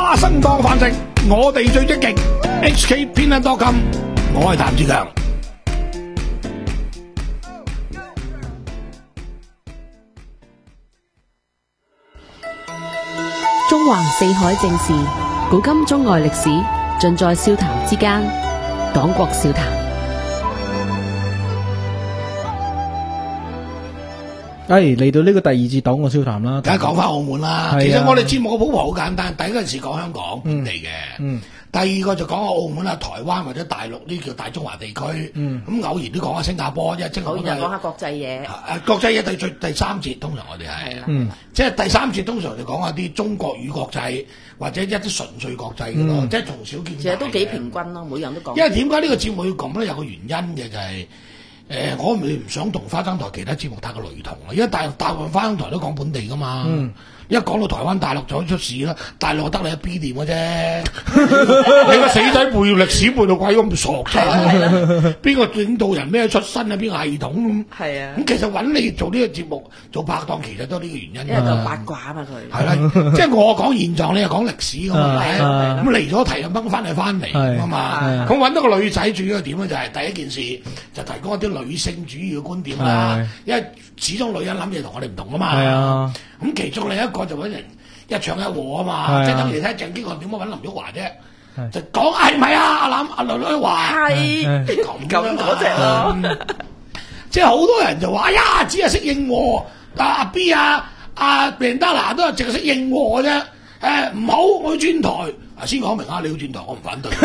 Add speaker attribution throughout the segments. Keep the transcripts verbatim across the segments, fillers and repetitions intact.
Speaker 1: 花生當飯食，我哋最積極。H K 偏撚多金，我係譚志強。
Speaker 2: 中環四海正事，古今中外歷史，盡在笑談之間。黨國笑談。
Speaker 3: 哎，嚟到呢個第二節黨國笑談啦，
Speaker 1: 梗係講翻澳門啦。其實我哋節目嘅鋪排好簡單，第一件事講香港本地嘅，
Speaker 3: 嗯，
Speaker 1: 第二個就講下澳門啊、台灣或者大陸呢叫大中華地區，嗯，咁偶然都講下新加坡，因為即係
Speaker 4: 偶然就講下國際嘢。
Speaker 1: 誒，國際嘢第最第三節通常我哋係，嗯，即係第三節通常就講下啲中國與國際或者一啲純粹國際嘅咯，即係從小見大。
Speaker 4: 其實都幾平均咯，每樣都講。
Speaker 1: 因為點解呢個節目要咁咧？有個原因嘅就係、是。誒、呃，我唔唔想同花生台其他節目太過雷同啊，因為大大部分花生台都講本地噶嘛。嗯，一講到台灣大陸就出事啦，大陸得你一 B 店嘅啫。你個死仔背歷史背到鬼咁傻啫，邊個領導人咩出身啊？邊個系統咁？係啊。咁其實揾你做呢個節目做拍檔，其實都係呢個原因。
Speaker 4: 因為就八卦啊嘛佢。係
Speaker 1: 啦，即係我講現狀，你又講歷史咁啊咪？咁嚟咗題就掹翻嚟翻嚟啊嘛。咁揾到個女仔，主要點咧就係第一件事就提供一啲女性主義嘅觀點啦。因為始終女人諗嘢同我哋唔同啊嘛。係啊。咁其中另一個就揾人一唱一和啊嘛，即係等於睇鄭經翰點解揾林旭華啫，就講係咪啊？阿林阿林旭華係咁咁嗰隻咯，即係好多人就話哎呀，只係識應和，阿 B 啊阿病德拿都係淨係識應和啫，誒唔好我要轉台，啊先講明啊，你要轉台我唔反對。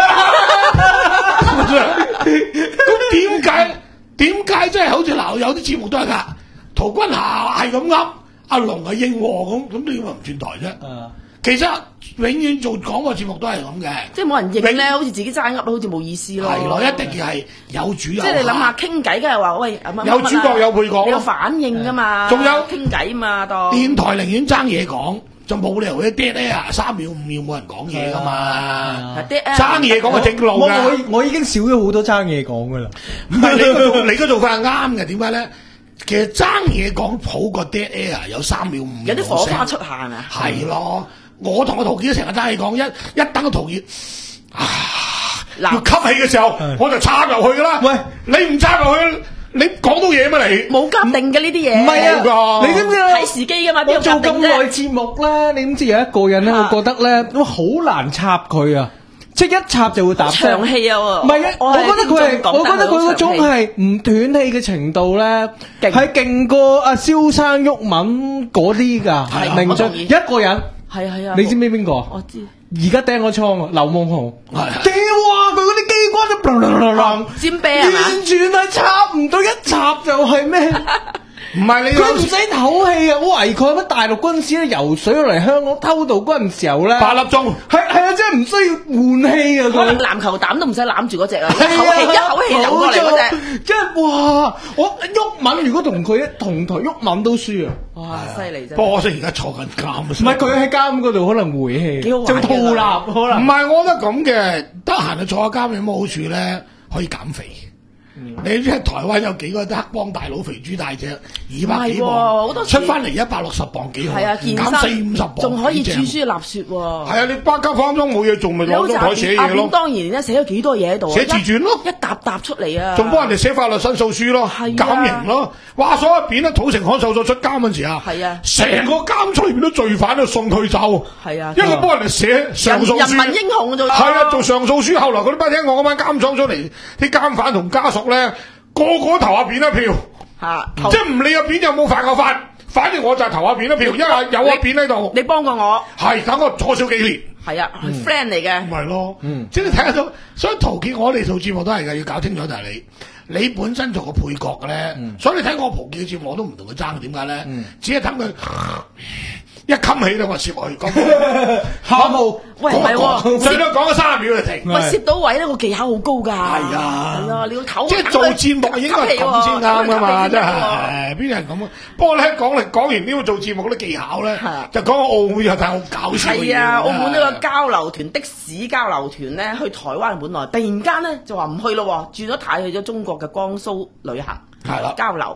Speaker 1: 咁點解點解即係好似嗱有啲節目都係㗎，陶君霞係咁噏。阿龍係應和咁，咁點解唔轉台啫？啊、其實永遠做廣播節目都係咁嘅，
Speaker 4: 即係冇人應咧，好似自己齋噏好似冇意思咯。係咯，
Speaker 1: 一定要係有主有客。
Speaker 4: 即係你諗下傾偈，梗係話喂，
Speaker 1: 有主角有配角，
Speaker 4: 有反應噶嘛？
Speaker 1: 仲有
Speaker 4: 傾偈嘛？當
Speaker 1: 電台寧願爭嘢講，就冇理由一 dead air 三秒五秒冇人講嘢噶嘛。爭嘢講係正路㗎。
Speaker 3: 我我已經少咗好多爭嘢講㗎啦。
Speaker 1: 唔係你個做你個做法係啱嘅，點解咧？其實爭嘢講好過 dead air 有三秒五秒，
Speaker 4: 有啲火花出下啊！
Speaker 1: 係咯，我同個陶傑都成日爭嘢講，一一等個陶傑啊要吸氣嘅時候，我就插入去噶啦。喂，你唔插入去，你講到嘢咩你？
Speaker 4: 冇夾定嘅呢啲嘢。
Speaker 3: 唔係啊，你知唔知啊？
Speaker 4: 睇時機噶嘛？
Speaker 3: 我做咁耐節目咧，你點知有一個人咧，我覺得咧都好難插佢啊！即係一插就會打
Speaker 4: 長氣啊！
Speaker 3: 唔係啊，我覺得佢係，我覺得佢嗰種係唔斷氣嘅程度咧，係勁過阿蕭生鬱敏嗰啲㗎。明俊一個人，
Speaker 4: 係啊係啊，
Speaker 3: 你知唔知邊個？我知。而家釘咗倉啊，劉夢熊。屌啊！佢嗰啲機關都啵啵啵啵，
Speaker 4: 尖啤係嘛？
Speaker 3: 完全係插唔到，一插就係咩？唔係你佢唔使唞氣啊！我懷疑佢乜大陸軍師咧游水嚟香港偷渡嗰陣時候咧，
Speaker 1: 八粒鐘
Speaker 3: 係係啊，真係唔需要換氣啊！
Speaker 4: 可能籃球膽都唔使攬住嗰隻啊，一口氣一口氣流過嚟嗰隻，
Speaker 3: 即係哇！我鬱敏如果同佢同台鬱敏都輸啊！
Speaker 4: 哇，犀利真！
Speaker 1: 波星而家坐緊監，
Speaker 3: 唔係佢喺監嗰度可能回氣，
Speaker 4: 就
Speaker 3: 套立可能。
Speaker 1: 唔係，我覺得咁嘅，得閒就坐下監有乜好處咧？可以減肥。你知台灣有幾個黑幫大佬肥豬大隻，二百幾磅，出翻嚟一百六十磅幾好，減四五十磅，
Speaker 4: 仲可以煮書立說喎。
Speaker 1: 係啊，你班家方中冇嘢做，咪攞張台寫嘢咯。
Speaker 4: 當然咧，寫咗幾多嘢喺度，
Speaker 1: 寫自傳咯，
Speaker 4: 一沓沓出嚟啊！
Speaker 1: 仲幫人哋寫法律申訴書咯，減刑咯。哇！所有片咧，土城康受咗出監嗰陣時啊，係啊，成個監倉裏邊都罪犯都送退走，係啊，因為幫人哋寫上訴書，
Speaker 4: 人民英雄做
Speaker 1: 係啊，做上訴書。後來嗰啲班聽我嗰班監倉出嚟，啲監犯同家屬咧，個個投下扁一票，嚇，即係唔理個扁有冇犯過法，反正我就係投下扁一票，因為有個扁喺度。
Speaker 4: 你幫過我，
Speaker 1: 係等我坐少幾年。
Speaker 4: 係啊，friend 嚟嘅。
Speaker 1: 咪咯，即係你睇得到，所以陶傑我哋做節目都係嘅，要搞清楚就係你。你本身做個配角嘅咧，所以你睇我陶傑嘅節目我都唔同佢爭，點解咧？只係等佢一冚起咧，我攝落去講。喊冇，
Speaker 4: 喂唔係喎，
Speaker 1: 最多講咗三十秒就停。
Speaker 4: 喂，攝到位咧，個技巧好高㗎。係
Speaker 1: 啊，
Speaker 4: 係啊，你要唞。
Speaker 1: 即係做節目應該係咁先啱㗎嘛，真係邊有人咁啊？不過咧講嚟講完呢個做節目嗰啲技巧咧，就講澳門又睇好搞笑嘅嘢。
Speaker 4: 係啊，澳門呢個交流團的士交流團咧去台灣本來，突然間咧就話唔去咯，轉咗軚去咗中國嘅江蘇旅行，係啦交流。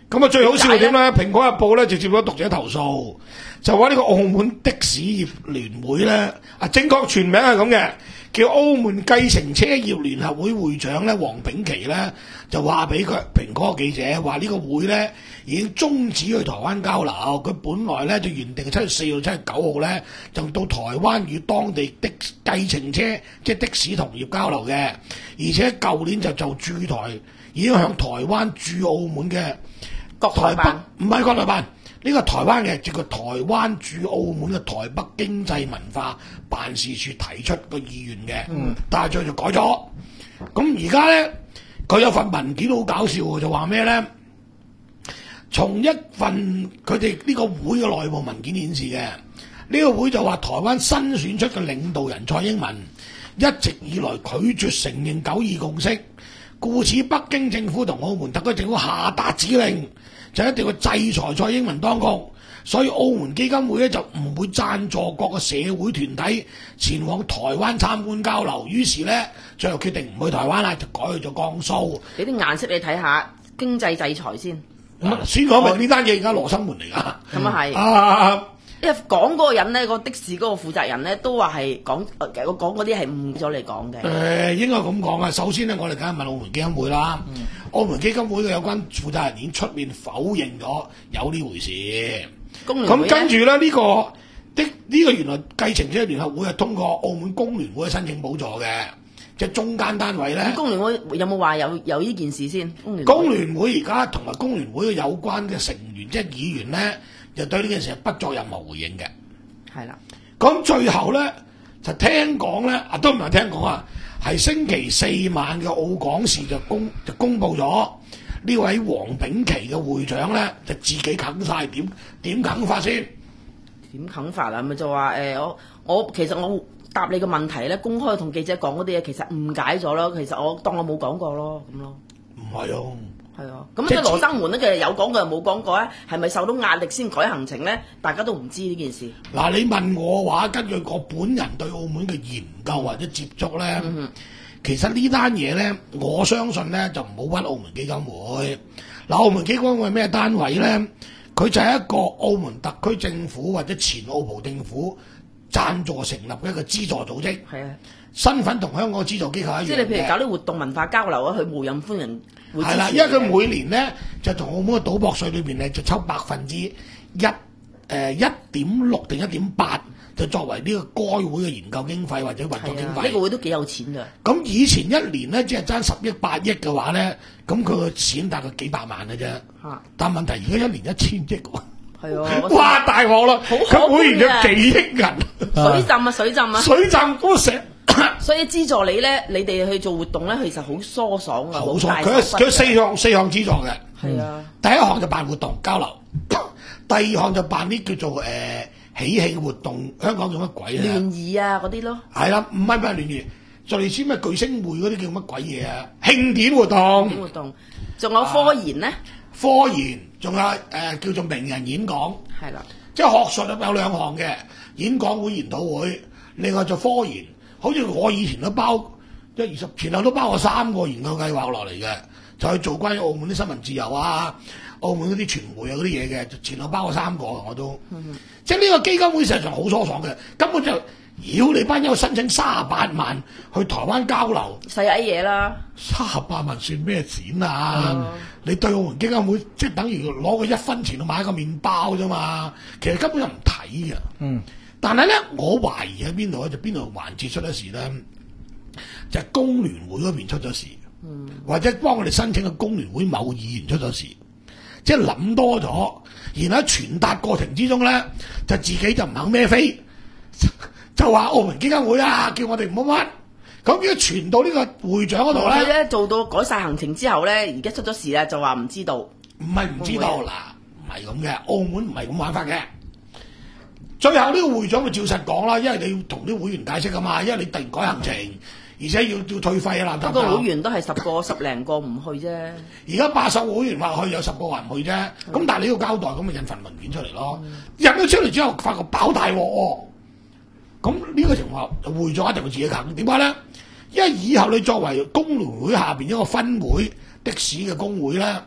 Speaker 1: 咁啊最好笑係點咧？蘋果日報咧就接咗讀者投訴，就話呢個澳門的士業聯會咧，啊正確全名係咁嘅，叫澳門計程車業聯合會會長咧黃炳琪咧就話俾佢蘋果記者話呢個會咧已經終止去台灣交流，佢本來咧就原定七月四號、七月九號咧就到台灣與當地的計程車即係的士同業交流嘅，而且舊年就就駐台已經向台灣駐澳門嘅
Speaker 4: 國台辦
Speaker 1: 唔係國台辦，呢個台灣嘅叫做台灣駐澳門嘅台北經濟文化辦事處提出個意願嘅，嗯、但係最後就改咗。咁而家咧，佢有份文件好搞笑嘅，就話咩咧？從一份佢哋呢個會嘅內部文件顯示嘅，呢、呢個會就話台灣新選出嘅領導人蔡英文一直以來拒絕承認九二共識，故此北京政府同澳門特區政府下達指令，就一定要制裁蔡英文當局，所以澳門基金會咧就唔會贊助各個社會團體前往台灣參觀交流，於是咧最後決定唔去台灣啦，就改去咗江蘇。
Speaker 4: 俾啲顏色你睇下，經濟制裁先。
Speaker 1: 嗯、先講明呢單嘢而家羅生門嚟㗎。
Speaker 4: 咁啊係。
Speaker 1: 啊，
Speaker 4: 因為講嗰個人咧，個的士嗰個負責人咧，都話係講我講嗰啲係誤咗你講嘅。誒、
Speaker 1: 呃，應該咁講啊。首先咧，我哋梗係問澳門基金會啦。嗯、澳門基金會嘅有關負責人已經出面否認咗有呢回事。咁跟住咧，呢、這個的呢、這個原來計程車聯合會係通過澳門工聯會申請補助嘅，即係中間單位咧。
Speaker 4: 咁工聯會有冇話有有呢件事先？工聯
Speaker 1: 工聯會而家同埋工聯會嘅有關嘅成員，即係議員咧，就對呢件事係不作任何回應嘅。
Speaker 4: 係啦。
Speaker 1: 咁最後咧就聽講咧，啊都唔係聽講啊，係星期四晚嘅澳港視就公就公佈咗呢位黃炳琪嘅會長咧，就自己啃晒，點點啃法先？
Speaker 4: 點啃法啊？咪就話誒、呃，我我其實我答你個問題咧，公開同記者講嗰啲嘢，其實誤解咗咯。其實我當我冇講過咯，咁咯。唔
Speaker 1: 係啊。
Speaker 4: 係啊，咁即係羅生門咧，其實有講過又冇講過啊？係咪受到壓力先改行程咧？大家都唔知呢件事。
Speaker 1: 嗱，你問我話，根據我本人對澳門嘅研究或者接觸咧，嗯、哼其實呢單嘢咧，我相信咧就唔好屈澳門基金會。嗱，澳門基金會係咩單位咧？佢就係一個澳門特區政府或者前澳葡政府贊助成立嘅一個資助組織。係啊，身份同香港資助機構一樣嘅。即係你譬如搞啲活動文化交流啊，佢無任歡迎。係啦，因為佢每年咧就同澳門嘅賭博稅裏邊咧就抽百分之一誒一點六定一點八，就作為呢個該會嘅研究經費或者運作經費。呢、呢個會都幾有錢㗎。咁以前一年咧只係爭十億八億嘅話咧，咁佢個錢大概幾百萬嘅啫。嚇！但問題而家一年一千億喎。係啊！哇！大鑊啦！佢每年有幾億人。水浸啊！水浸啊！水浸嗰成。
Speaker 4: 所以資助你咧，你哋去做活動咧，其實好疏爽啊，好
Speaker 1: 大手筆。佢佢四項四項資助嘅。係啊。第一項就辦活動交流，第二項就辦啲叫做誒、呃、喜慶活動。香港叫乜鬼啊？聯誼啊嗰啲咯。係啦，唔係唔係聯誼，就類似咩巨星會嗰啲叫乜鬼嘢啊？慶典活動。活動，仲有科研咧、啊？科研，仲有誒、呃、叫做名人演講。係啦。即係學術有兩項嘅演講會、研討會，另外就科研。好似我以前都包即係二十前後都包過三個研究計劃落嚟嘅，就去做關於澳門啲新聞自由啊、澳門嗰啲傳媒啊嗰啲嘢嘅，前後包過三個我都。嗯、即係呢個基金會實際上好疏爽嘅，根本就妖你班友申請三十八萬去台灣交流，
Speaker 4: 細矮嘢啦。
Speaker 1: 三十八萬算咩錢啊？嗯、你對澳門基金會即係等於攞個一分錢去買一個麵包啫嘛，其實根本就唔睇嘅。嗯。但係咧，我懷疑喺邊度咧，就邊度環節出咗事咧，就係、是、工聯會嗰邊出咗事，嗯、或者幫我哋申請嘅工聯會某議員出咗事，即係諗多咗，然後喺傳達過程之中咧，就自己就唔肯孭飛，就話澳門基金會啊，叫我哋唔好乜，咁如果傳到呢個會長嗰度咧，
Speaker 4: 咧做到改晒行程之後咧，而家出咗事啦，就話唔知道，
Speaker 1: 唔係唔知道嗱，唔係咁嘅，澳門唔係咁玩法嘅。最後呢個會長咪照實講啦，因為你要同啲會員解釋噶嘛，因為你突然改行程，而且要要退費啊，嗱，
Speaker 4: 個會員都係十個十零個唔去啫。而
Speaker 1: 家八十個會員話去，有十個話唔去啫。咁、嗯、但係你要交代，咁咪印份文件出嚟咯。印咗、嗯、出嚟之後，發覺爆大鑊喎。咁呢個情況，會長一定會自己啃。點解咧？因為以後你作為工聯會下邊一個分會的士嘅工會咧，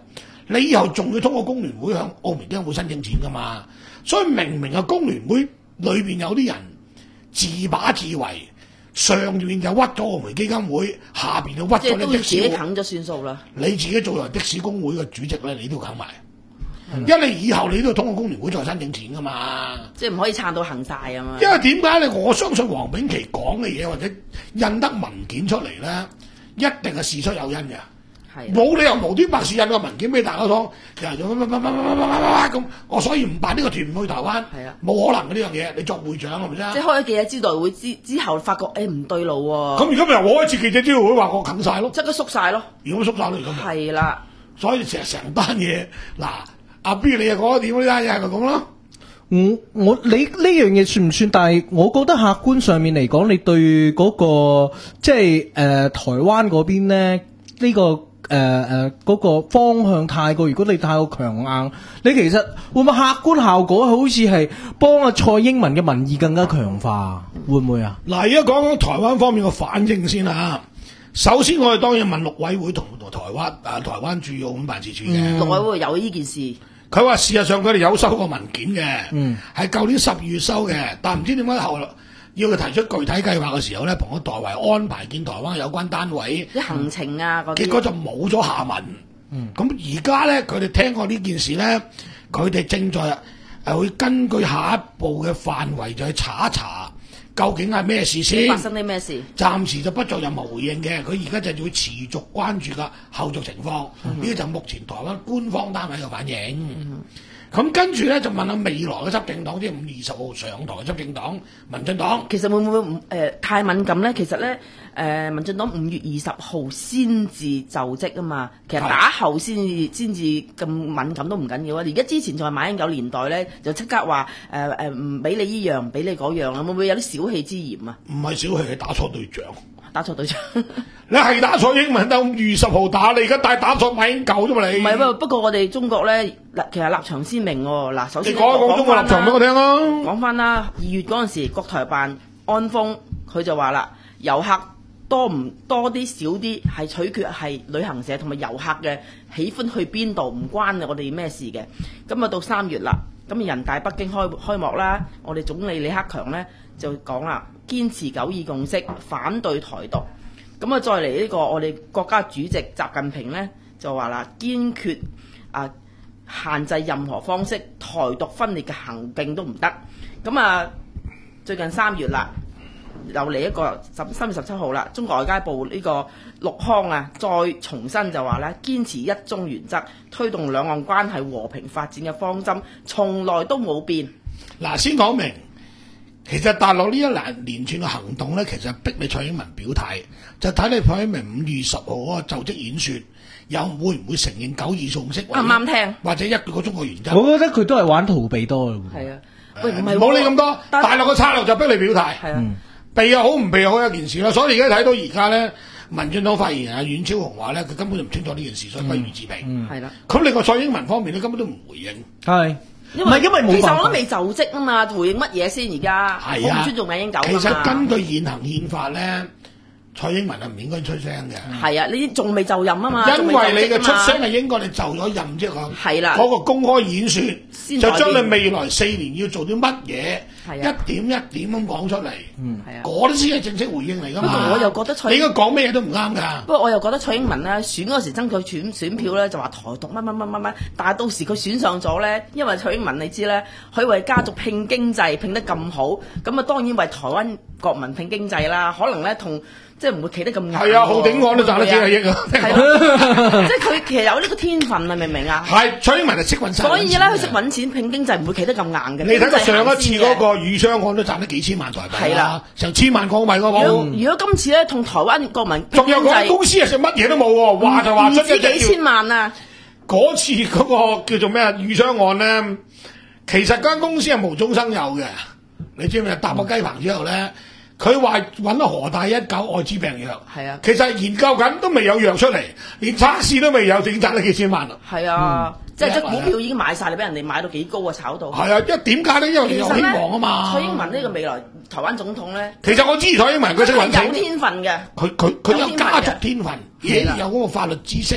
Speaker 1: 你以後仲要通過工聯會向澳門基金會申請錢噶嘛？所以明明啊，工聯會裏邊有啲人自把自為，上面就屈咗澳門基金會，下邊就屈咗你的士。即係都要自己
Speaker 4: 啃咗算數啦。
Speaker 1: 你自己做為的士工會嘅主席咧，你都啃埋。嗯、因為你以後你都要通過工聯會再申請錢噶嘛。即
Speaker 4: 係唔可以撐到行晒啊嘛。
Speaker 1: 因為點解咧？我相信黃炳琦講嘅嘢或者印得文件出嚟咧，一定係事出有因嘅。冇理由無端白事印個文件俾大家講，又咁咁，我所以唔辦呢個團去台灣，冇可能嘅呢樣嘢。你作會長係咪先？
Speaker 4: 即係開咗記者招待會之之後，發覺誒唔對路喎。
Speaker 1: 咁而家咪由我一次記者招待會話我啃晒咯，
Speaker 4: 即刻縮晒咯。
Speaker 1: 如果縮晒咯，而家咪
Speaker 4: 係啦。
Speaker 1: 所以成成單嘢嗱，阿 B 你又講得點呢單嘢係咪咁咯？
Speaker 3: 我我你呢樣嘢算唔算？但係我覺得客觀上面嚟講，你對嗰個即係誒台灣嗰邊咧呢個。誒誒嗰個方向太過，如果你太過強硬，你其實會唔會客觀效果好似係幫阿蔡英文嘅民意更加強化？會唔會啊？
Speaker 1: 嗱，而家講講台灣方面嘅反應先啦。首先，我哋當然問陸委會同台灣啊台灣駐澳門辦事處嘅。
Speaker 4: 陸委會有呢件事，
Speaker 1: 佢話事實上佢哋有收過文件嘅，
Speaker 3: 嗯，
Speaker 1: 係舊年十二月收嘅，但唔知點解後來要佢提出具體計劃嘅時候咧，同我代為安排見台灣有關單位
Speaker 4: 啲行程啊嗰啲，
Speaker 1: 結果就冇咗下文。咁而家咧，佢哋聽過呢件事咧，佢哋正在誒會根據下一步嘅範圍就去查一查，究竟係咩事先？
Speaker 4: 發生啲咩事？
Speaker 1: 暫時就不作任何回應嘅，佢而家就會持續關注嘅後續情況。呢、嗯、個就目前台灣官方單位嘅反應。嗯咁跟住咧就問下未來嘅執政黨，即係五月二十號上台嘅執政黨民進黨，
Speaker 4: 其實會唔會唔誒、呃、太敏感咧？其實咧誒、呃、民進黨五月二十號先至就職啊嘛，其實打後先至先至咁敏感都唔緊要啊！而家之前仲係馬英九年代咧，就即刻話誒誒唔俾你依樣，唔俾你嗰樣啊！會唔會有啲小氣之嫌啊？
Speaker 1: 唔係小氣，係打錯對象。
Speaker 4: 打錯對象，
Speaker 1: 你係打錯英文，到五月二十號打，你而家帶打錯馬英九啫嘛你？
Speaker 4: 唔係喎，不過我哋中國咧，嗱其實立場鮮明喎。嗱，首先
Speaker 1: 你講一講中國立場俾我聽啊。
Speaker 4: 講翻啦，二月嗰陣時，國台辦安峰佢就話啦，遊客多唔多啲少啲係取決係旅行社同埋遊客嘅喜歡去邊度，唔關我哋咩事嘅。咁啊到三月啦，咁人大北京開開幕啦，我哋總理李克強咧就講啦。堅持九二共識，反對台獨。咁啊，再嚟呢個我哋國家主席習近平呢，就話啦，堅決啊限制任何方式台獨分裂嘅行徑都唔得。咁啊，最近三月啦，又嚟一個十三月十七號啦，中國外交部呢個陸康啊，再重申就話咧，堅持一中原則，推動兩岸關係和平發展嘅方針，從來都冇變。
Speaker 1: 嗱，先講明。其實大陸呢一連連串嘅行動咧，其實係逼你蔡英文表態，就睇你蔡英文五月十號嗰個就職演說，又會唔會承認九二共識？
Speaker 4: 啱唔啱聽？
Speaker 1: 或者一個中國原則？
Speaker 3: 我覺得佢都係玩逃避多嘅。
Speaker 4: 係啊，喂，唔係
Speaker 1: 冇理咁多，大陸嘅策略就逼你表態。
Speaker 4: 係啊，
Speaker 1: 避又好唔避又好一件事啦。所以而家睇到而家咧，民進黨發言人阿阮超雄話咧，佢根本就唔清楚呢件事，所以不予置評。
Speaker 4: 嗯，係啦。
Speaker 1: 咁另外蔡英文方面咧，根本都唔回應。
Speaker 3: 係。
Speaker 4: 唔係因為
Speaker 3: 冇，
Speaker 4: 其實我都未就職啊嘛，回應乜嘢先而家？
Speaker 1: 係
Speaker 4: 啊，我唔尊重馬英九。
Speaker 1: 其實根據現行憲法咧，蔡英文係唔應該出聲嘅。
Speaker 4: 係啊，你仲未就任啊嘛？
Speaker 1: 因為你嘅出聲係應該你就咗任之後，
Speaker 4: 係啦，
Speaker 1: 嗰個公開演説就將你未來四年要做啲乜嘢，一點一點咁講出嚟。
Speaker 4: 嗯，係啊，
Speaker 1: 嗰啲先係正式回應嚟㗎嘛。
Speaker 4: 不過我又覺得蔡，
Speaker 1: 你應該講咩嘢都唔啱㗎。
Speaker 4: 不過我又覺得蔡英文咧選嗰時爭取選選票咧就話台獨乜乜乜乜乜，但係到時佢選上咗咧，因為蔡英文你知咧，佢為家族拼經濟拼得咁好，咁啊當然為台灣國民拼經濟啦，可能咧同。即係唔會企得咁硬。
Speaker 1: 係啊，浩鼎案都賺得幾廿億啊！
Speaker 4: 即係佢其實有呢個天分啊，明唔明啊？
Speaker 1: 係蔡英文係識揾錢。
Speaker 4: 所以咧，佢識揾錢拼經濟，唔會企得咁硬嘅。
Speaker 1: 你睇過上一次嗰個豫商案都賺得幾千萬台幣。係啦，成千萬港幣嗰個。
Speaker 4: 如果如果今次咧同台灣國民
Speaker 1: 仲有嗰間公司係食乜嘢都冇喎，話就話出
Speaker 4: 咗幾千萬啊！
Speaker 1: 嗰次嗰個叫做咩啊？豫商案咧，其實間公司係無中生有嘅。你知唔知搭個雞棚之後咧？佢話揾咗何大一九愛滋病藥，
Speaker 4: 係啊，
Speaker 1: 其實研究緊都未有藥出嚟，連測試都未有，淨賺咗幾千萬啦。
Speaker 4: 係啊，嗯、即係隻股票已經買晒，你俾人哋買到幾高啊，炒到。
Speaker 1: 係啊，因為點解咧？因為你有希望啊嘛。
Speaker 4: 蔡英文呢個未來台灣總統咧，
Speaker 1: 其實我支持蔡英文，佢識揾錢，
Speaker 4: 有天分嘅。
Speaker 1: 佢佢佢有家族天分，亦有嗰個法律知識。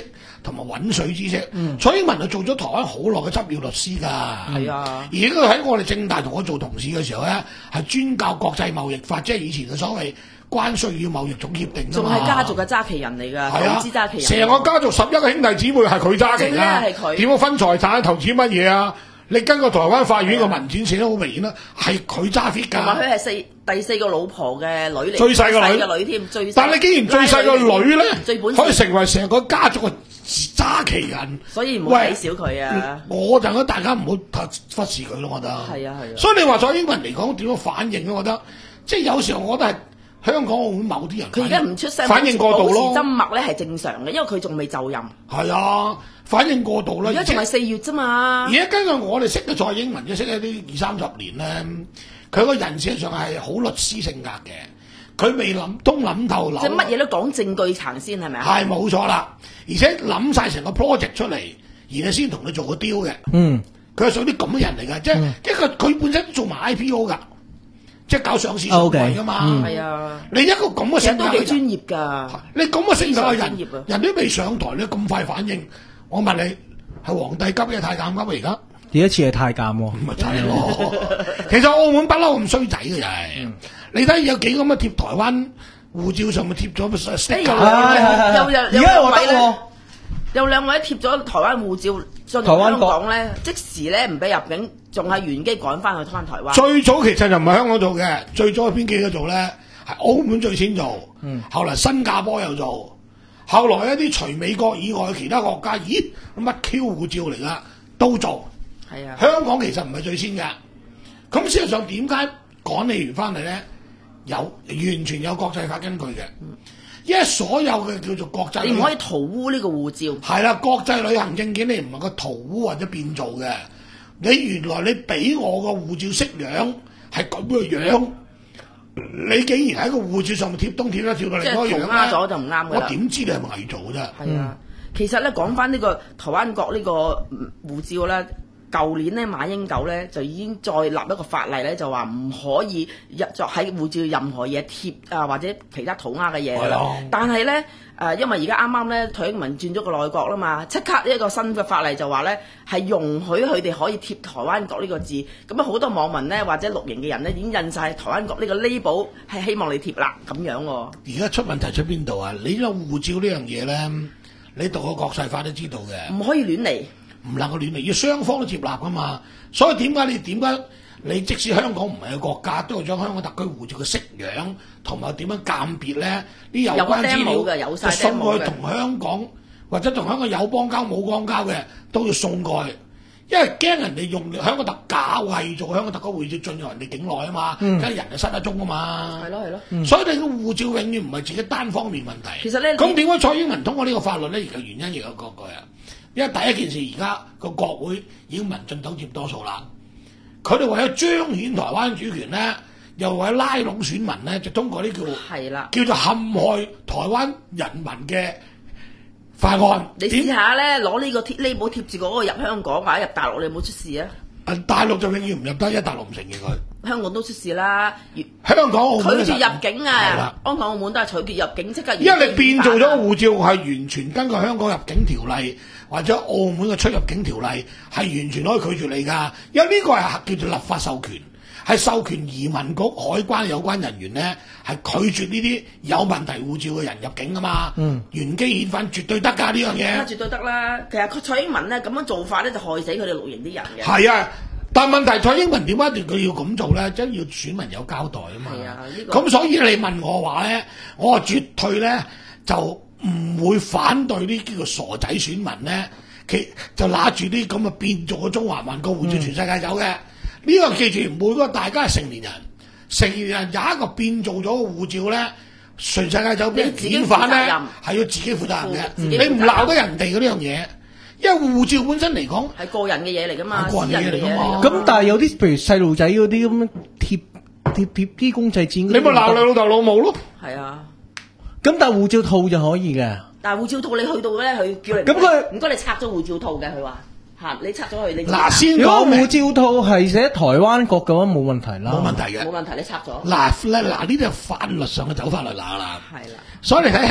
Speaker 1: 同埋揾水知識。嗯、蔡英文就做咗台灣好耐嘅執業律師㗎。
Speaker 4: 係啊，
Speaker 1: 而佢喺我哋政大同我做同事嘅時候咧，係專教國際貿易法，即係以前嘅所謂關稅與貿易總協定。
Speaker 4: 仲係家族嘅揸旗人嚟㗎，投資揸旗人。
Speaker 1: 成個家族十一個兄弟姊妹係佢揸旗啦。點樣分財產、投資乜嘢啊？你根據台灣法院嘅文件寫得好明顯啦，係佢揸 fit 㗎。
Speaker 4: 同埋佢係四第四個老婆嘅女嚟，
Speaker 1: 最細個女
Speaker 4: 嘅女添，最
Speaker 1: 但係你竟然最細個女咧，
Speaker 4: 最本
Speaker 1: 可以成為成個家族嘅揸旗人，
Speaker 4: 所以唔好睇小佢啊！
Speaker 1: 我就覺得大家唔好忽視佢咯，我覺得。
Speaker 4: 係啊係啊。
Speaker 1: 所以你話蔡英文嚟講點樣反應咧？我覺得即係有時候我覺得係香港澳門某啲人，
Speaker 4: 佢而家唔出聲，
Speaker 1: 反應過度咯。
Speaker 4: 保持緘默咧係正常嘅，因為佢仲未就任。
Speaker 1: 係啊。反應過度啦！
Speaker 4: 而家仲係四月啫嘛。
Speaker 1: 而家根據我哋識嘅蔡英文，即係識咗啲二三十年咧，佢個人事實上係好律師性格嘅。佢未諗東諗透諗，
Speaker 4: 即係乜嘢都講證據層先係咪啊？
Speaker 1: 係冇錯啦，而且諗晒成個 project 出嚟，然後先同你做個 deal 嘅。
Speaker 3: 嗯，
Speaker 1: 佢係屬於啲咁嘅人嚟㗎，即係一個佢本身做埋 I P O 㗎，即係搞上市上櫃㗎嘛。
Speaker 4: 係啊，
Speaker 1: 你一個咁嘅性格
Speaker 4: 都幾專業㗎。
Speaker 1: 你咁嘅性格嘅人，人都未上台，你咁快反應。我問你係皇帝急嘅太監急啊？而家
Speaker 3: 第一次係太監喎，
Speaker 1: 咪就係咯。其實澳門不嬲咁衰仔嘅就係，嗯、你睇有幾咁嘅貼台灣護照上面貼咗 sticker，
Speaker 4: 有有有兩位咧，有兩位貼咗台灣護照進入香港咧，即時咧唔俾入境，仲係原機趕翻去翻台灣。
Speaker 1: 最早其實就唔係香港做嘅，最早係邊幾個做咧？係澳門最先做，嗯、後來新加坡又做。後來一啲除美國以外嘅其他國家，咦乜 Q 護照嚟㗎都做。係啊，香港其實唔係最先㗎。咁事實上點解趕你完翻嚟咧？有完全有國際法根據嘅。嗯、因為所有嘅叫做國際，
Speaker 4: 你唔可以塗污呢個護照。係
Speaker 1: 啦，國際旅行證件你唔能夠塗污或者變造嘅。你原來你俾我個護照式樣係咁嘅樣。你竟然喺個護照上面貼東貼西貼到另外一樣，
Speaker 4: 即係塗鴉咗就唔啱㗎啦。
Speaker 1: 我點知你係咪偽造啫？
Speaker 4: 係啊，其實咧講翻呢個台灣國呢個護照咧，舊年咧馬英九咧就已經再立一個法例咧，就話唔可以入作喺護照任何嘢貼啊或者其他塗鴉嘅嘢㗎啦。但係咧誒，因為而家啱啱咧蔡英文轉咗個內閣啦嘛，即刻一個新嘅法例就話咧係容許佢哋可以貼台灣國呢個字。咁啊好多網民咧或者綠營嘅人咧已經印晒台灣國呢個 label 係希望你貼啦咁樣喎。
Speaker 1: 而家出問題出邊度啊？你呢個護照呢樣嘢咧，你讀個國際法都知道嘅，
Speaker 4: 唔可以亂嚟。
Speaker 1: 唔能夠亂嚟，要雙方都接納噶嘛。所以點解你點解你即使香港唔係個國家，都要將香港特區護照嘅式樣同埋點樣鑑別咧？啲有關資料就送過去同香港或者同香港有邦交冇邦交嘅都要送過去，因為驚人哋用香港特假偽造香港特區護照進入人哋境內啊嘛，梗係、嗯、人就失得蹤啊嘛。係咯係咯，嗯、所以你個護照永遠唔係自己單方面問題。其實咧，咁點解蔡英文通過呢個法律咧？而個原因亦有個個啊。因為第一件事，而家個國會已經民進黨佔多數啦，佢哋為咗彰顯台灣主權咧，又為咗拉攏選民咧，就通過呢叫係啦，叫做陷害台灣人民嘅法案。
Speaker 4: 你試下咧，攞呢個貼呢簿貼住嗰個入香港或者入大陸，你有冇出事啊？
Speaker 1: 啊，大陸就永遠唔入得，因為大陸唔承認佢。
Speaker 4: 香港都出事啦，
Speaker 1: 香港澳門
Speaker 4: 拒絕入境啊，香港澳門都係拒絕入境，即刻。
Speaker 1: 因為你變做咗個護照係完全根據香港入境條例或者澳門嘅出入境條例係完全可以拒絕你㗎，因為呢個係叫做立法授權，係授權移民局海關有關人員咧係拒絕呢啲有問題護照嘅人入境㗎嘛。嗯，原機遣返絕對得㗎呢樣嘢。絕對得啦，其實蔡英文咧咁樣做法咧就害死佢哋綠營啲人嘅。係啊。但問題蔡英文點解佢要咁做咧？即係要選民有交代啊嘛。係啊，呢個咁所以你問我話咧，我絕對咧就唔會反對呢幾個傻仔選民咧，其就拿住啲咁嘅變做嘅中華民國護照全世界有嘅。呢、嗯、個記住，每個大家係成年人，成年人有一個變做咗嘅護照咧，全世界走俾遣返咧，係要自己負責任嘅。你唔鬧得人哋嘅呢樣嘢。因為護照本身嚟講係個人嘅嘢嚟噶嘛，個人嘅嘢嚟噶嘛。咁但係有啲譬如細路仔嗰啲咁樣貼貼貼啲公仔紙，你咪鬧你老豆老母咯。係啊，咁但係護照套就可以嘅。但係護照套你去到咧，佢叫你咁佢唔該你拆咗護照套嘅，佢話嚇你拆咗佢。你嗱先講護照套係寫台灣國嘅話冇問題啦，冇問題嘅，冇問題你拆咗。嗱咧嗱呢啲係法律上嘅走法律啦啦。係啦，所以你睇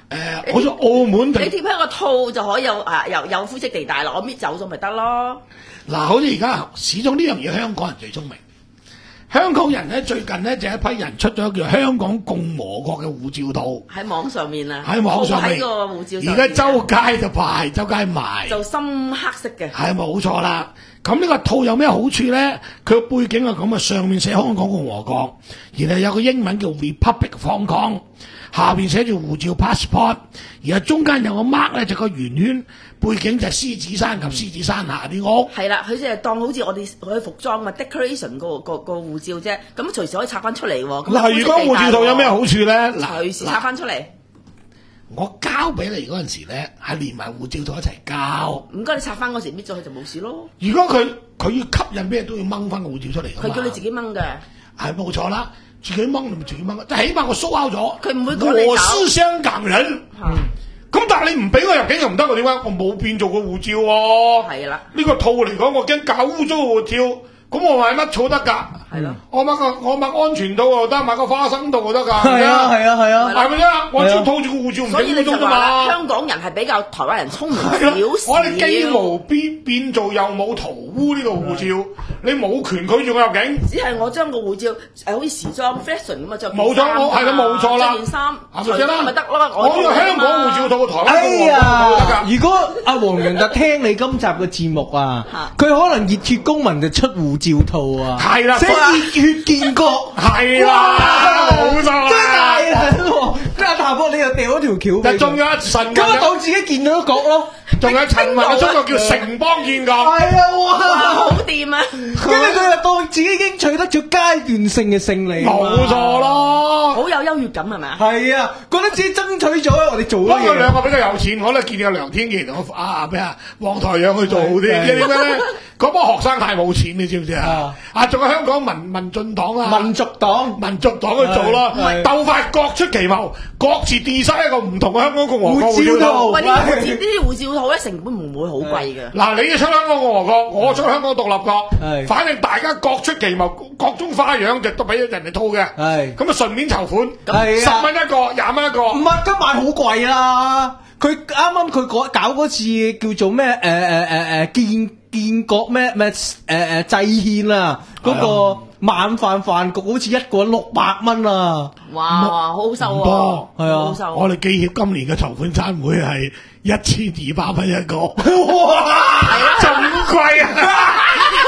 Speaker 1: 誒，好似澳門
Speaker 4: 你貼喺個套就可以有啊有有灰色地帶啦，我搣走咗咪得咯。
Speaker 1: 嗱，好似而家始終呢樣嘢，香港人最聰明。香港人咧最近咧就一批人出咗叫香港共和國嘅護照套
Speaker 4: 喺網上面啊，
Speaker 1: 喺網上面
Speaker 4: 喺個護照上
Speaker 1: 而家周街就排，周街賣，
Speaker 4: 就深黑色嘅。
Speaker 1: 係冇錯啦。咁呢個套有咩好處咧？佢個背景係咁啊，上面寫香港共和國，然後有個英文叫 Republic of Hong Kong，下邊寫住護照 passport， 然後中間有個 mark 咧就個圓圈，背景就係獅子山及獅子山下啲屋。
Speaker 4: 係啦，佢即係當好似我哋佢服裝啊 decoration 個個個護照啫，咁隨時可以拆翻出嚟喎。
Speaker 1: 嗱，如果護照套有咩好處咧？嗱，
Speaker 4: 隨時拆翻出嚟。
Speaker 1: 我交俾你嗰陣時咧，係連埋護照套一齊交。
Speaker 4: 唔該，你拆翻嗰時搣咗佢就冇事咯。
Speaker 1: 如果佢佢要吸引咩都要掹翻個護照出嚟㗎嘛。
Speaker 4: 佢叫你自己掹嘅。
Speaker 1: 係冇錯啦，自己掹你咪自己掹，即係起碼我 show out 咗。
Speaker 4: 佢唔會講你走。
Speaker 1: 我是香港人。
Speaker 4: 嗯。
Speaker 1: 咁但係你唔俾我入境就唔得喎？點解？我冇變做個護照喎。
Speaker 4: 係啦。
Speaker 1: 呢個套嚟講，我驚搞污糟個護照。咁我買乜草得㗎？
Speaker 4: 係咯。
Speaker 1: 我買個我買安全套又得，買個花生套又得㗎。
Speaker 3: 係啊係啊係啊。
Speaker 1: 係咪啫？我只要套住個護照唔整污糟啫嘛。
Speaker 4: 香港人係比較台灣人聰明少少。
Speaker 1: 我哋既無變變做又冇塗污呢個護照，你冇權拒絕我入境。
Speaker 4: 只係我將個護照誒好似時裝 fashion 咁啊，着
Speaker 1: 冇錯，我係啦冇錯啦。
Speaker 4: 着件衫，
Speaker 1: 係咪先
Speaker 4: 咪得咯？
Speaker 1: 我呢個香港護照套，台灣
Speaker 3: 哎呀！
Speaker 1: 護
Speaker 3: 如果阿黃洋達聽你今集嘅節目啊，佢可能熱血公民就出護照套啊。
Speaker 1: 係啦，
Speaker 3: 即係熱血建國，
Speaker 1: 係啦，冇錯，
Speaker 3: 真係大撚喎！即係大波，你又掉咗條橋俾佢，
Speaker 1: 仲有一神，
Speaker 3: 咁啊當自己建咗國咯。
Speaker 1: 仲有陳雲嘅中國叫城邦建國，
Speaker 3: 係啊，哇，
Speaker 4: 好掂啊！
Speaker 3: 跟住佢又當自己已經取得咗階段性嘅勝利，
Speaker 1: 冇錯咯，
Speaker 4: 好有優越感係咪啊？
Speaker 3: 係啊，覺得自己爭取咗，我哋做咗嘢。
Speaker 1: 不過兩個比較有錢，我咧見有梁天琦同我啊咩啊黃台仰去做好啲，因為點解咧？嗰幫學生太冇錢，你知唔知啊？啊，仲有香港民民進黨啊，
Speaker 3: 民族黨、
Speaker 1: 民族黨去做咯，鬥快各出奇謀，各自 design 一個唔同嘅香港共和國護照套。
Speaker 4: 喂，呢啲護照呢啲護照套咧成本唔會好貴嘅。
Speaker 1: 嗱，你出香港共和國，我出香港獨立國，反正大家各出奇謀，各種花樣就都俾人哋套嘅。係咁啊，順便籌款，十蚊一個，廿蚊一個。
Speaker 3: 唔係，今晚好貴啦！佢啱啱佢搞搞嗰次叫做咩？誒誒誒誒建建國咩咩誒誒制憲啊！嗰個晚飯飯局好似一個六百蚊啊！
Speaker 4: 哇，好好收喎，
Speaker 3: 係啊！
Speaker 4: 好收。
Speaker 1: 我哋記協今年嘅籌款餐會係一千二百蚊一個，
Speaker 3: 哇！
Speaker 1: 咁貴啊！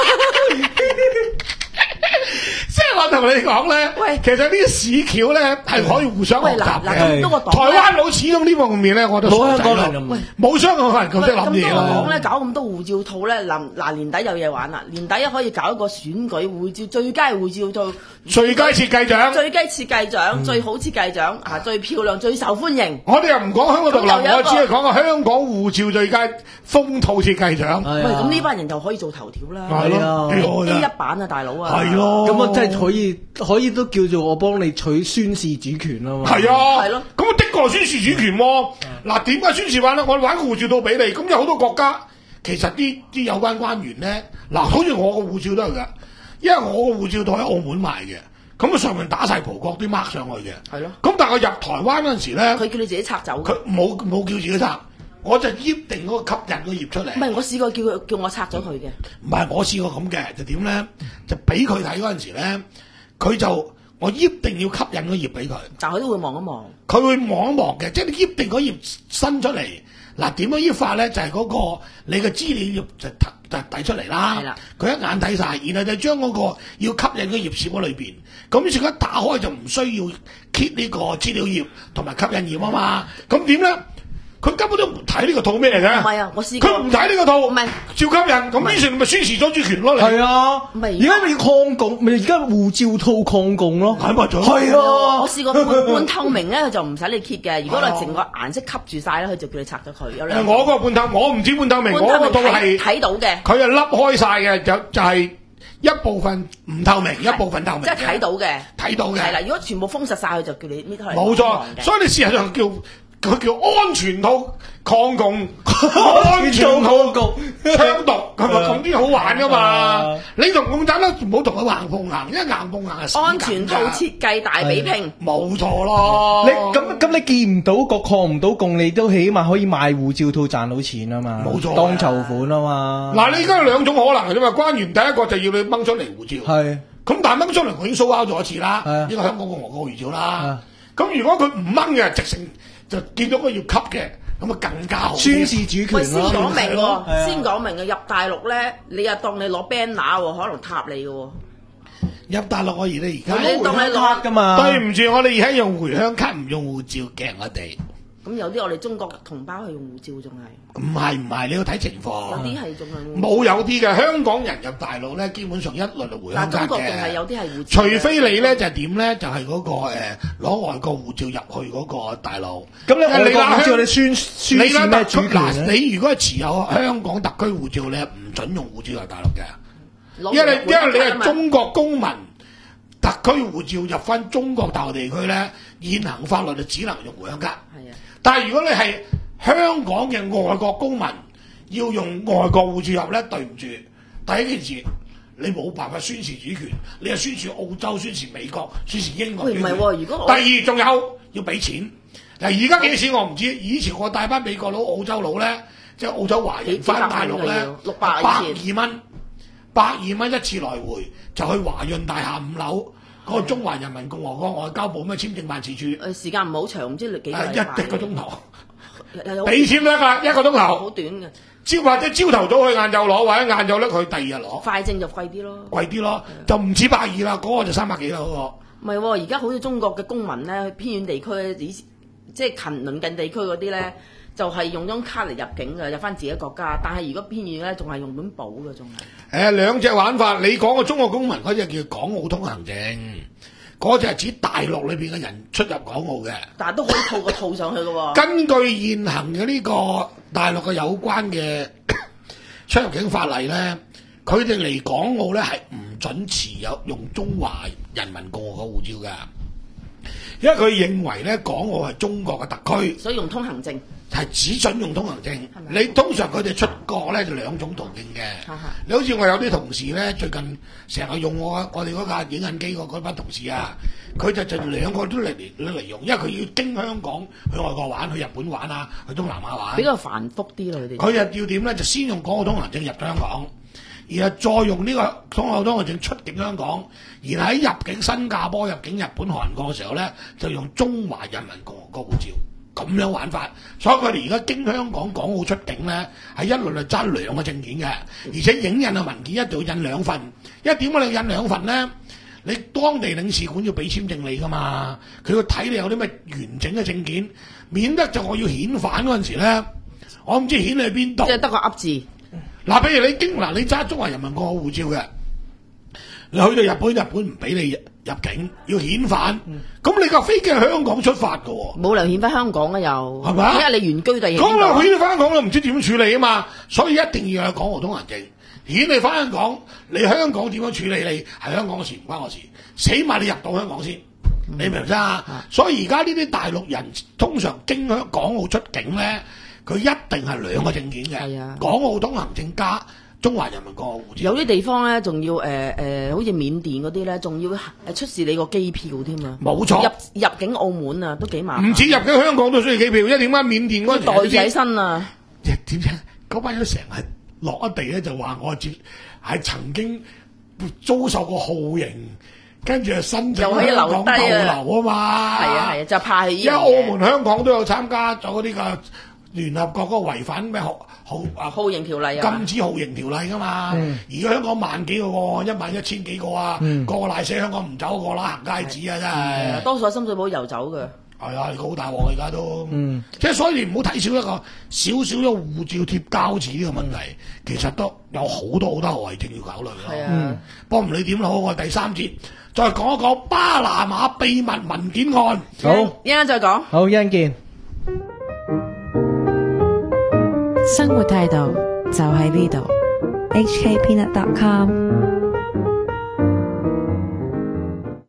Speaker 1: 即係我同你講咧，喂，其實呢啲市橋咧係可以互相學習嘅。台灣佬始終呢方面咧，我都
Speaker 3: 冇香港人咁，
Speaker 1: 冇香港人咁識諗嘢
Speaker 4: 咁多個黨咧搞咁多護照套咧，嗱嗱年底有嘢玩啦！年底可以搞一個選舉護照最佳護照套、
Speaker 1: 最佳設計獎、
Speaker 4: 最佳設計獎、最好設計獎啊、最漂亮、最受歡迎。
Speaker 1: 我哋又唔講香港獨立，我只係講個香港護照最佳風套設計獎。
Speaker 4: 喂，咁呢班人就可以做頭條啦。
Speaker 1: 係咯
Speaker 4: ，A 一版啊，大佬啊。
Speaker 1: 係咯。
Speaker 3: 咁啊，真係可以可以都叫做我幫你取宣示主權啊嘛。
Speaker 1: 係啊。
Speaker 4: 係咯。
Speaker 1: 咁啊，的確係宣示主權喎。嗱，點解宣示話咧？我玩個護照套俾你，咁有好多國家其實啲啲有關官員咧，嗱，好似我個護照都係㗎，因為我個護照套喺澳門賣嘅。咁啊上面打晒葡國啲 mark 上去嘅，
Speaker 4: 係咯。
Speaker 1: 咁但係我入台灣嗰陣時咧，
Speaker 4: 佢叫你自己拆走。
Speaker 1: 佢冇冇叫自己拆，我就醃定嗰個吸引個頁出嚟。
Speaker 4: 唔係，我試過叫佢叫我拆咗佢嘅。
Speaker 1: 唔係，我試過咁嘅，就點咧？就俾佢睇嗰陣時咧，佢就我醃定要吸引個頁俾佢。
Speaker 4: 但佢都會望一望。
Speaker 1: 佢會望一望嘅，即係你醃定嗰頁伸出嚟。嗱，點樣醃法咧？就係、是、嗰、那個你嘅資料就就遞出嚟啦。係啦，佢一眼睇晒，然後就將嗰個要吸引嘅頁攝喺裏邊。咁於是佢一打開就唔需要揭呢個資料頁同埋吸引頁啊嘛。咁點咧？佢根本都唔睇呢個套咩嚟嘅。
Speaker 4: 唔係啊，我試過。
Speaker 1: 佢唔睇呢個套，
Speaker 4: 唔係
Speaker 1: 照吸引。咁於是咪宣示咗主權咯。
Speaker 3: 係啊，
Speaker 4: 唔係
Speaker 3: 而家咪要抗共，咪而家護照套抗共咯。
Speaker 1: 係咪咗？
Speaker 3: 係啊，
Speaker 4: 我試過半半透明咧，佢就唔使你揭嘅。如果你成個顏色吸住晒咧，佢就叫你拆咗佢。有兩
Speaker 1: 我個半透，我唔知半透明，我個套係
Speaker 4: 睇到嘅。
Speaker 1: 佢係凹開晒嘅，就就係一部分唔透明，一部分透明。
Speaker 4: 即係睇到嘅，
Speaker 1: 睇到嘅。
Speaker 4: 係啦，如果全部封實晒，佢就叫你搣開。
Speaker 1: 冇錯，所以你事實上叫佢叫安全套抗共，
Speaker 3: 安全套抗共
Speaker 1: 槍毒係咪咁啲好玩噶嘛？你同共產黨唔好同佢橫碰硬，因為硬碰硬係死緊㗎。
Speaker 4: 安全套設計大比拼，
Speaker 1: 冇錯咯。
Speaker 3: 你咁咁你見唔到個抗唔到共，你都起碼可以賣護照套賺到錢啊嘛。
Speaker 1: 冇錯，
Speaker 3: 當籌款啊嘛。
Speaker 1: 嗱，你而家有兩種可能嘅啫嘛。關於第一個就要你掹出嚟護照，係咁，但係掹出嚟我已經 show out 咗一次啦。呢個香港共和國護照啦。咁如果佢唔掹嘅，直情就見到佢要吸嘅。咁啊更加好，
Speaker 3: 宣示主權咯。
Speaker 4: 先講明喎，先講明嘅入大陸咧，你又當你攞 banner 喎，可能塔你嘅喎。
Speaker 1: 入大陸我而你而家
Speaker 4: 你當你攞
Speaker 3: 㗎嘛？
Speaker 1: 對唔住，我哋而家用回鄉卡唔用護照嘅我哋。
Speaker 4: 咁有啲我哋中國同胞係用護照仲係？
Speaker 1: 唔係唔係，你要睇情況。
Speaker 4: 有啲係仲係
Speaker 1: 冇有啲嘅香港人入大陸咧，基本上一律係回鄉卡嘅。
Speaker 4: 但中國仲係有啲係護照。
Speaker 1: 除非你咧就係點咧，就係嗰個誒攞外國護照入去嗰個大陸。
Speaker 3: 咁你外國護照你宣宣示咩主權咧？
Speaker 1: 你如果係持有香港特區護照，你係唔準用護照入大陸嘅，因為你因為你係中國公民。特區護照入翻中國大陸地區咧，現行法律就只能用回鄉卡。係啊，但係如果你係香港嘅外國公民，要用外國護照入咧，對唔住，第一件事你冇辦法宣示主權，你係宣示澳洲、宣示美國、宣示英國。
Speaker 4: 喂，唔係喎，如果
Speaker 1: 第二仲有要俾錢。嗱，而家幾錢我唔知，以前我帶班美國佬、澳洲佬咧，即係澳洲華人翻大陸咧，
Speaker 4: 六百
Speaker 1: 二蚊。百二蚊一次來回就去華潤大廈五樓嗰個中華人民共和國外交部咩簽證辦事處。
Speaker 4: 誒時間唔好長，唔知幾個禮拜。
Speaker 1: 一個鐘頭，俾錢得㗎，一個鐘頭。
Speaker 4: 好短嘅。
Speaker 1: 朝或者朝頭早去晏晝攞，或者晏晝咧佢第二日攞。
Speaker 4: 快證就貴啲咯。
Speaker 1: 貴啲咯，就唔止百二啦，嗰、嗰個就三百幾啦嗰個。
Speaker 4: 唔係喎，而家好似中國嘅公民咧，去偏遠地區，以即係近鄰近地區嗰啲咧。就係用張卡嚟入境嘅，入翻自己國家。但係如果偏遠咧，仲係用本簿嘅，仲係。誒
Speaker 1: 兩隻玩法，你講嘅中國公民嗰隻叫港澳通行證，嗰隻係指大陸裏邊嘅人出入港澳嘅。
Speaker 4: 但係都可以套個套上去嘅喎。
Speaker 1: 根據現行嘅呢個大陸嘅有關嘅出入境法例咧，佢哋嚟港澳咧係唔準持有用中華人民共和國護照嘅，因為佢認為咧港澳係中國嘅特區，
Speaker 4: 所以用通行證。
Speaker 1: 係只準用通行證，你通常佢哋出國咧就兩種途徑嘅。你好似我有啲同事咧，最近成日用我我哋嗰架影印機嗰嗰班同事啊，佢就就兩個都嚟嚟嚟用，因為佢要經香港去外國玩，去日本玩啊，去東南亞玩。
Speaker 4: 比較繁複啲咯，佢哋。佢
Speaker 1: 又要點咧？就先用港澳通行證入咗香港，然後再用呢個港澳通行證出境香港，然後喺入境新加坡、入境日本、韓國嘅時候咧，就用中華人民共和國護照。咁樣玩法，所以佢哋而家經香港、港澳出境咧，係一律係揸兩個證件嘅，而且影印嘅文件一定要印兩份。因為點解你要印兩份咧？你當地領事館要俾簽證你噶嘛，佢要睇你有啲咩完整嘅證件，免得就我要遣返嗰陣時咧，我唔知遣你去邊度。
Speaker 4: 即係得個噏字。
Speaker 1: 嗱，譬如你經嗱，你揸中華人民共和國護照嘅。你去到日本，日本唔俾你入境，要遣返。咁、嗯、你架飛機係香港出發嘅喎，冇
Speaker 4: 理由遣返香港啊又，係咪？睇下你原居地。
Speaker 1: 咁啊，遣返香港都唔知點處理啊嘛，所以一定要有港澳通行證。遣你翻香港，你香港點樣處理你係香港嘅事，唔關我事。死埋你入到香港先，嗯、你明唔明啊？嗯、所以而家呢啲大陸人通常經香港澳出境咧，佢一定係兩個證件嘅，嗯、港澳通行證加。中華人民共和國護照。有啲地方咧，仲要誒誒、呃呃，好似緬甸嗰啲咧，仲要誒出示你個機票添啊！冇錯，入入境澳門啊，都幾麻煩。唔止入境香港都需要機票，因為點解緬甸嗰陣袋住喺身啊？點解嗰班人成日落一地咧，就話我接係曾經遭受過酷刑，跟住申請香港逗留啊嘛。係啊係啊，就怕係。因為澳門、香港都有參加咗嗰啲個聯合國嗰個違反咩酷酷啊酷刑條例啊，禁止酷刑條例噶嘛。而家、嗯、香港萬幾個個案，一萬一千幾個啊，嗯、個個賴死香港唔走，個個行街紙啊，真係。多數喺深水埗遊走嘅。係啊，好大鑊而家都。嗯，即係所以你唔好睇少一個少少嘅護照貼膠紙呢個問題，嗯、其實都有好多好多後遺症要考慮咯。係啊，嗯、不過唔理點好，我哋第三節再講一講巴拿馬秘密文件案。好，一陣再講。好，一陣見。
Speaker 2: 生活態度就喺呢度。H K Peanut dot com